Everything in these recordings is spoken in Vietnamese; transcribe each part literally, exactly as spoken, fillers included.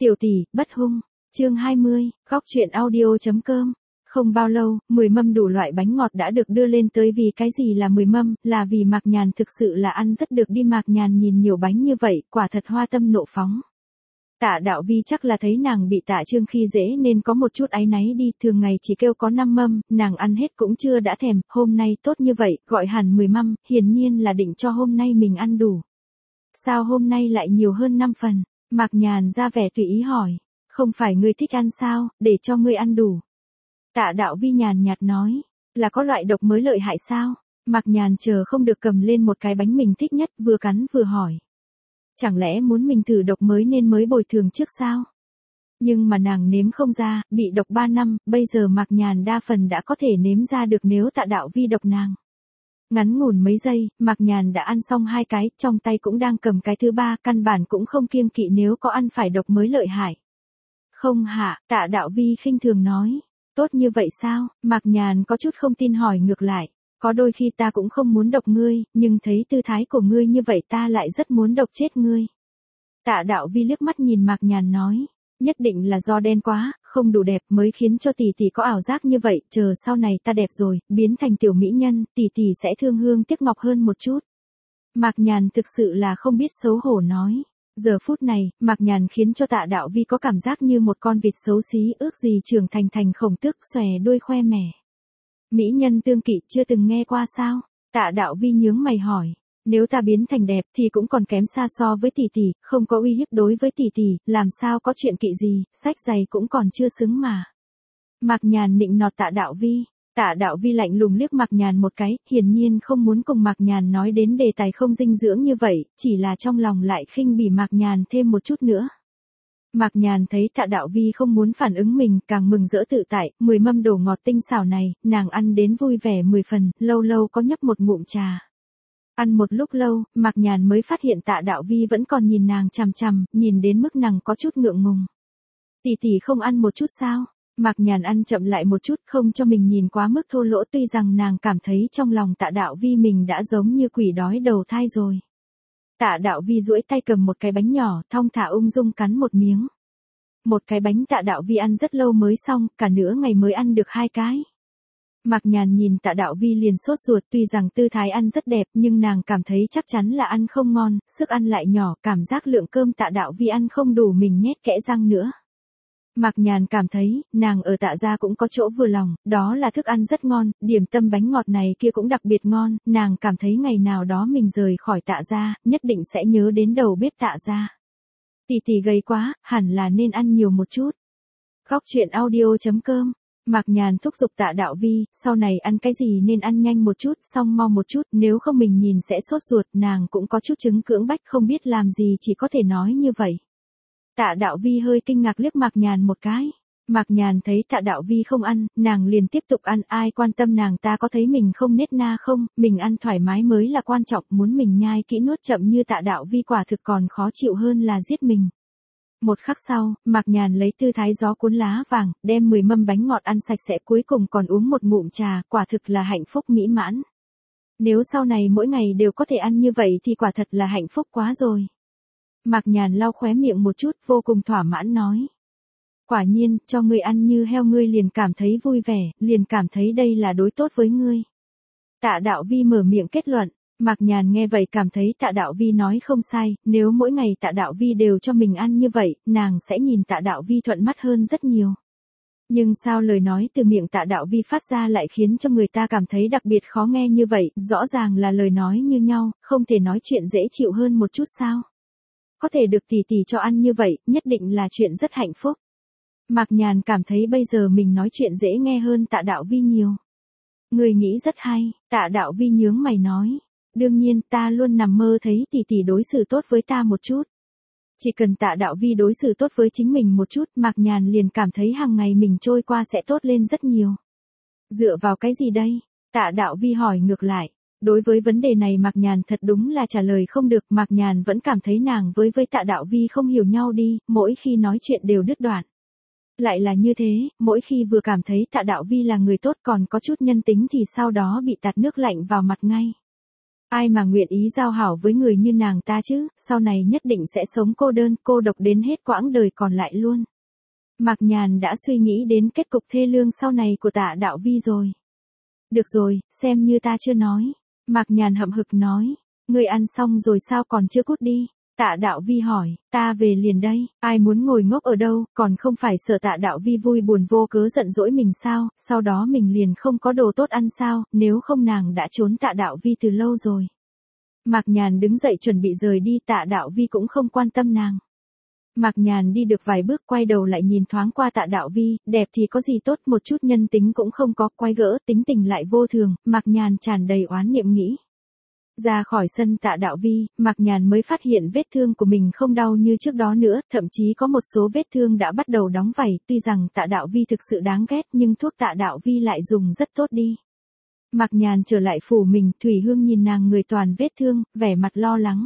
Tiểu tỷ, bất hung. Chương hai mươi, góc truyện audio.com. Không bao lâu, mười mâm đủ loại bánh ngọt đã được đưa lên tới. Vì cái gì là mười mâm, là vì Mạc Nhàn thực sự là ăn rất được đi. Mạc Nhàn nhìn nhiều bánh như vậy, quả thật hoa tâm nộ phóng. Tạ Đạo Vi chắc là thấy nàng bị Tạ Trương khi dễ nên có một chút áy náy đi, thường ngày chỉ kêu có năm mâm, nàng ăn hết cũng chưa đã thèm, hôm nay tốt như vậy, gọi hẳn mười mâm, hiển nhiên là định cho hôm nay mình ăn đủ. Sao hôm nay lại nhiều hơn năm phần? Mạc Nhàn ra vẻ tùy ý hỏi, không phải ngươi thích ăn sao, để cho ngươi ăn đủ. Tạ Đạo Vi nhàn nhạt nói, là có loại độc mới lợi hại sao? Mạc Nhàn chờ không được cầm lên một cái bánh mình thích nhất, vừa cắn vừa hỏi. Chẳng lẽ muốn mình thử độc mới nên mới bồi thường trước sao? Nhưng mà nàng nếm không ra, bị độc ba năm, bây giờ Mạc Nhàn đa phần đã có thể nếm ra được nếu Tạ Đạo Vi độc nàng. Ngắn ngủn mấy giây, Mạc Nhàn đã ăn xong hai cái, trong tay cũng đang cầm cái thứ ba, căn bản cũng không kiêng kỵ nếu có ăn phải độc mới lợi hại. Không hả, Tạ Đạo Vi khinh thường nói. Tốt như vậy sao? Mạc Nhàn có chút không tin hỏi ngược lại. Có đôi khi ta cũng không muốn độc ngươi, nhưng thấy tư thái của ngươi như vậy ta lại rất muốn độc chết ngươi. Tạ Đạo Vi liếc mắt nhìn Mạc Nhàn nói. Nhất định là do đen quá, không đủ đẹp mới khiến cho tỷ tỷ có ảo giác như vậy, chờ sau này ta đẹp rồi, biến thành tiểu mỹ nhân, tỷ tỷ sẽ thương hương tiếc ngọc hơn một chút. Mạc Nhàn thực sự là không biết xấu hổ nói. Giờ phút này, Mạc Nhàn khiến cho Tạ Đạo Vi có cảm giác như một con vịt xấu xí ước gì trưởng thành thành khổng tước xòe đuôi khoe mẻ. Mỹ nhân tương kỵ chưa từng nghe qua sao? Tạ Đạo Vi nhướng mày hỏi. Nếu ta biến thành đẹp thì cũng còn kém xa so với tỷ tỷ, không có uy hiếp đối với tỷ tỷ, làm sao có chuyện kỵ gì, sách giày cũng còn chưa xứng mà. Mạc Nhàn nịnh nọt Tạ Đạo Vi. Tạ Đạo Vi lạnh lùng liếc Mạc Nhàn một cái, hiển nhiên không muốn cùng Mạc Nhàn nói đến đề tài không dinh dưỡng như vậy, chỉ là trong lòng lại khinh bỉ Mạc Nhàn thêm một chút nữa. Mạc Nhàn thấy Tạ Đạo Vi không muốn phản ứng mình, càng mừng rỡ tự tại, mười mâm đồ ngọt tinh xảo này, nàng ăn đến vui vẻ mười phần, lâu lâu có nhấp một ngụm trà. Ăn một lúc lâu, Mạc Nhàn mới phát hiện Tạ Đạo Vi vẫn còn nhìn nàng chằm chằm, nhìn đến mức nàng có chút ngượng ngùng. Tỷ tỷ không ăn một chút sao? Mạc Nhàn ăn chậm lại một chút, không cho mình nhìn quá mức thô lỗ, tuy rằng nàng cảm thấy trong lòng Tạ Đạo Vi mình đã giống như quỷ đói đầu thai rồi. Tạ Đạo Vi duỗi tay cầm một cái bánh nhỏ, thong thả ung dung cắn một miếng. Một cái bánh Tạ Đạo Vi ăn rất lâu mới xong, cả nửa ngày mới ăn được hai cái. Mạc Nhàn nhìn Tạ Đạo Vi liền sốt ruột, tuy rằng tư thái ăn rất đẹp nhưng nàng cảm thấy chắc chắn là ăn không ngon, sức ăn lại nhỏ, cảm giác lượng cơm Tạ Đạo Vi ăn không đủ mình nhét kẽ răng nữa. Mạc Nhàn cảm thấy, nàng ở Tạ gia cũng có chỗ vừa lòng, đó là thức ăn rất ngon, điểm tâm bánh ngọt này kia cũng đặc biệt ngon, nàng cảm thấy ngày nào đó mình rời khỏi Tạ gia, nhất định sẽ nhớ đến đầu bếp Tạ gia. Tỷ tỷ gầy quá, hẳn là nên ăn nhiều một chút. Góc truyện audio.com. Mạc Nhàn thúc giục Tạ Đạo Vi, sau này ăn cái gì nên ăn nhanh một chút, xong mau một chút, nếu không mình nhìn sẽ sốt ruột, nàng cũng có chút chứng cưỡng bách không biết làm gì chỉ có thể nói như vậy. Tạ Đạo Vi hơi kinh ngạc liếc Mạc Nhàn một cái. Mạc Nhàn thấy Tạ Đạo Vi không ăn, nàng liền tiếp tục ăn, ai quan tâm nàng ta có thấy mình không nết na không, mình ăn thoải mái mới là quan trọng, muốn mình nhai kỹ nuốt chậm như Tạ Đạo Vi quả thực còn khó chịu hơn là giết mình. Một khắc sau, Mạc Nhàn lấy tư thái gió cuốn lá vàng, đem mười mâm bánh ngọt ăn sạch sẽ, cuối cùng còn uống một ngụm trà, quả thực là hạnh phúc mỹ mãn. Nếu sau này mỗi ngày đều có thể ăn như vậy thì quả thật là hạnh phúc quá rồi. Mạc Nhàn lau khóe miệng một chút, vô cùng thỏa mãn nói. Quả nhiên, cho ngươi ăn như heo ngươi liền cảm thấy vui vẻ, liền cảm thấy đây là đối tốt với ngươi. Tạ Đạo Vi mở miệng kết luận. Mạc Nhàn nghe vậy cảm thấy Tạ Đạo Vi nói không sai, nếu mỗi ngày Tạ Đạo Vi đều cho mình ăn như vậy, nàng sẽ nhìn Tạ Đạo Vi thuận mắt hơn rất nhiều. Nhưng sao lời nói từ miệng Tạ Đạo Vi phát ra lại khiến cho người ta cảm thấy đặc biệt khó nghe như vậy, rõ ràng là lời nói như nhau, không thể nói chuyện dễ chịu hơn một chút sao? Có thể được tỷ tỷ cho ăn như vậy, nhất định là chuyện rất hạnh phúc. Mạc Nhàn cảm thấy bây giờ mình nói chuyện dễ nghe hơn Tạ Đạo Vi nhiều. Người nghĩ rất hay, Tạ Đạo Vi nhướng mày nói. Đương nhiên, ta luôn nằm mơ thấy tỷ tỷ đối xử tốt với ta một chút. Chỉ cần Tạ Đạo Vi đối xử tốt với chính mình một chút, Mạc Nhàn liền cảm thấy hàng ngày mình trôi qua sẽ tốt lên rất nhiều. Dựa vào cái gì đây? Tạ Đạo Vi hỏi ngược lại. Đối với vấn đề này Mạc Nhàn thật đúng là trả lời không được, Mạc Nhàn vẫn cảm thấy nàng với với Tạ Đạo Vi không hiểu nhau đi, mỗi khi nói chuyện đều đứt đoạn. Lại là như thế, mỗi khi vừa cảm thấy Tạ Đạo Vi là người tốt còn có chút nhân tính thì sau đó bị tạt nước lạnh vào mặt ngay. Ai mà nguyện ý giao hảo với người như nàng ta chứ, sau này nhất định sẽ sống cô đơn, cô độc đến hết quãng đời còn lại luôn. Mạc Nhàn đã suy nghĩ đến kết cục thê lương sau này của Tạ Đạo Vi rồi. Được rồi, xem như ta chưa nói. Mạc Nhàn hậm hực nói. Ngươi ăn xong rồi sao còn chưa cút đi? Tạ Đạo Vi hỏi, ta về liền đây, ai muốn ngồi ngốc ở đâu, còn không phải sợ Tạ Đạo Vi vui buồn vô cớ giận dỗi mình sao, sau đó mình liền không có đồ tốt ăn sao, nếu không nàng đã trốn Tạ Đạo Vi từ lâu rồi. Mạc Nhàn đứng dậy chuẩn bị rời đi, Tạ Đạo Vi cũng không quan tâm nàng. Mạc Nhàn đi được vài bước quay đầu lại nhìn thoáng qua Tạ Đạo Vi, đẹp thì có gì tốt, một chút nhân tính cũng không có, quay gỡ, tính tình lại vô thường, Mạc Nhàn tràn đầy oán niệm nghĩ. Ra khỏi sân Tạ Đạo Vi, Mạc Nhàn mới phát hiện vết thương của mình không đau như trước đó nữa, thậm chí có một số vết thương đã bắt đầu đóng vảy, tuy rằng Tạ Đạo Vi thực sự đáng ghét nhưng thuốc Tạ Đạo Vi lại dùng rất tốt đi. Mạc Nhàn trở lại phủ mình, Thủy Hương nhìn nàng người toàn vết thương, vẻ mặt lo lắng.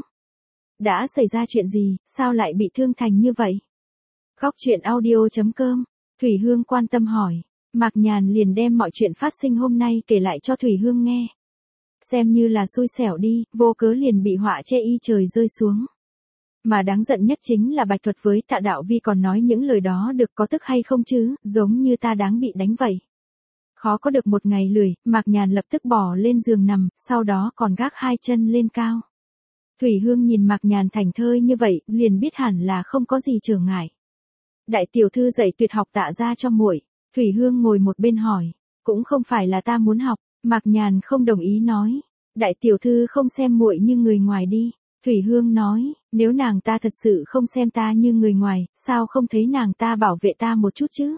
Đã xảy ra chuyện gì, sao lại bị thương thành như vậy? Góc truyện audio chấm com, Thủy Hương quan tâm hỏi. Mạc Nhàn liền đem mọi chuyện phát sinh hôm nay kể lại cho Thủy Hương nghe. Xem như là xui xẻo đi, vô cớ liền bị họa chê y trời rơi xuống. Mà đáng giận nhất chính là Bạch Thuật với Tạ Đạo Vi còn nói những lời đó được có tức hay không chứ, giống như ta đáng bị đánh vậy. Khó có được một ngày lười, Mạc Nhàn lập tức bỏ lên giường nằm, sau đó còn gác hai chân lên cao. Thủy Hương nhìn Mạc Nhàn thảnh thơi như vậy, liền biết hẳn là không có gì trở ngại. Đại tiểu thư dạy tuyệt học Tạ gia cho muội. Thủy Hương ngồi một bên hỏi, cũng không phải là ta muốn học. Mạc Nhàn không đồng ý nói, đại tiểu thư không xem muội như người ngoài đi. Thủy Hương nói, nếu nàng ta thật sự không xem ta như người ngoài, sao không thấy nàng ta bảo vệ ta một chút chứ?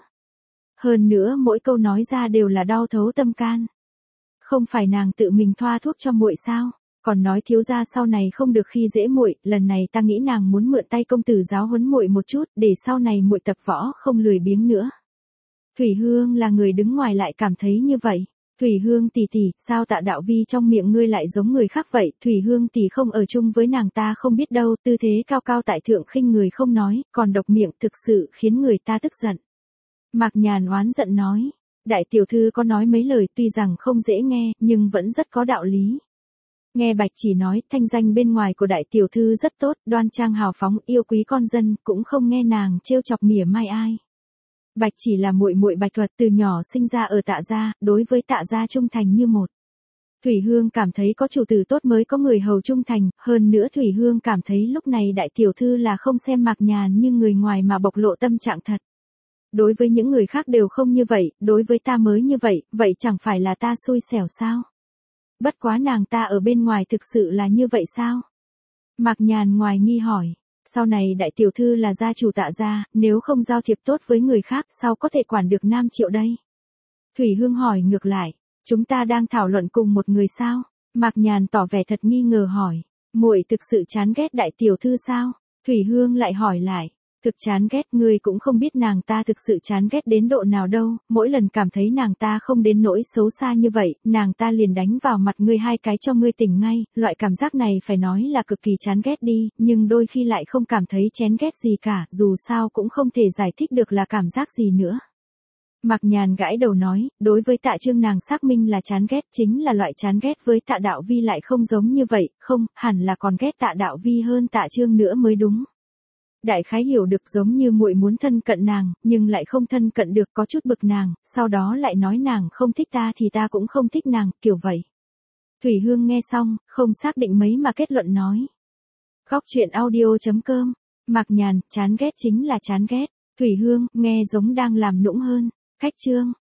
Hơn nữa mỗi câu nói ra đều là đau thấu tâm can. Không phải nàng tự mình thoa thuốc cho muội sao? Còn nói thiếu gia sau này không được khi dễ muội, lần này ta nghĩ nàng muốn mượn tay công tử giáo huấn muội một chút, để sau này muội tập võ không lười biếng nữa. Thủy Hương là người đứng ngoài lại cảm thấy như vậy. Thủy Hương tỷ tỷ, sao Tạ Đạo Vi trong miệng ngươi lại giống người khác vậy? Thủy Hương tỷ không ở chung với nàng ta không biết đâu, tư thế cao cao tại thượng khinh người không nói, còn độc miệng thực sự khiến người ta tức giận. Mạc Nhàn oán giận nói, đại tiểu thư có nói mấy lời tuy rằng không dễ nghe, nhưng vẫn rất có đạo lý. Nghe Bạch Chỉ nói, thanh danh bên ngoài của đại tiểu thư rất tốt, đoan trang hào phóng, yêu quý con dân, cũng không nghe nàng trêu chọc mỉa mai ai. Bạch Chỉ là muội muội Bạch Thuật, từ nhỏ sinh ra ở Tạ gia, đối với Tạ gia trung thành như một. Thủy Hương cảm thấy có chủ tử tốt mới có người hầu trung thành, hơn nữa Thủy Hương cảm thấy lúc này đại tiểu thư là không xem Mạc Nhàn như người ngoài mà bộc lộ tâm trạng thật. Đối với những người khác đều không như vậy, đối với ta mới như vậy, vậy chẳng phải là ta xui xẻo sao? Bất quá nàng ta ở bên ngoài thực sự là như vậy sao? Mạc Nhàn ngoài nghi hỏi, sau này đại tiểu thư là gia chủ Tạ gia, nếu không giao thiệp tốt với người khác sao có thể quản được Nam Triệu đây? Thủy Hương hỏi ngược lại, chúng ta đang thảo luận cùng một người sao? Mạc Nhàn tỏ vẻ thật nghi ngờ hỏi, muội thực sự chán ghét đại tiểu thư sao? Thủy Hương lại hỏi lại, thực chán ghét, ngươi cũng không biết nàng ta thực sự chán ghét đến độ nào đâu, mỗi lần cảm thấy nàng ta không đến nỗi xấu xa như vậy, nàng ta liền đánh vào mặt ngươi hai cái cho ngươi tỉnh ngay, loại cảm giác này phải nói là cực kỳ chán ghét đi, nhưng đôi khi lại không cảm thấy chán ghét gì cả, dù sao cũng không thể giải thích được là cảm giác gì nữa. Mạc Nhàn gãi đầu nói, đối với Tạ Trương nàng xác minh là chán ghét, chính là loại chán ghét với Tạ Đạo Vi lại không giống như vậy, không, hẳn là còn ghét Tạ Đạo Vi hơn Tạ Trương nữa mới đúng. Đại khái hiểu được giống như muội muốn thân cận nàng, nhưng lại không thân cận được, có chút bực nàng, sau đó lại nói nàng không thích ta thì ta cũng không thích nàng, kiểu vậy. Thủy Hương nghe xong, không xác định mấy mà kết luận nói. Góc truyện audio chấm com, Mạc Nhàn, chán ghét chính là chán ghét. Thủy Hương, nghe giống đang làm nũng hơn. Cách chương.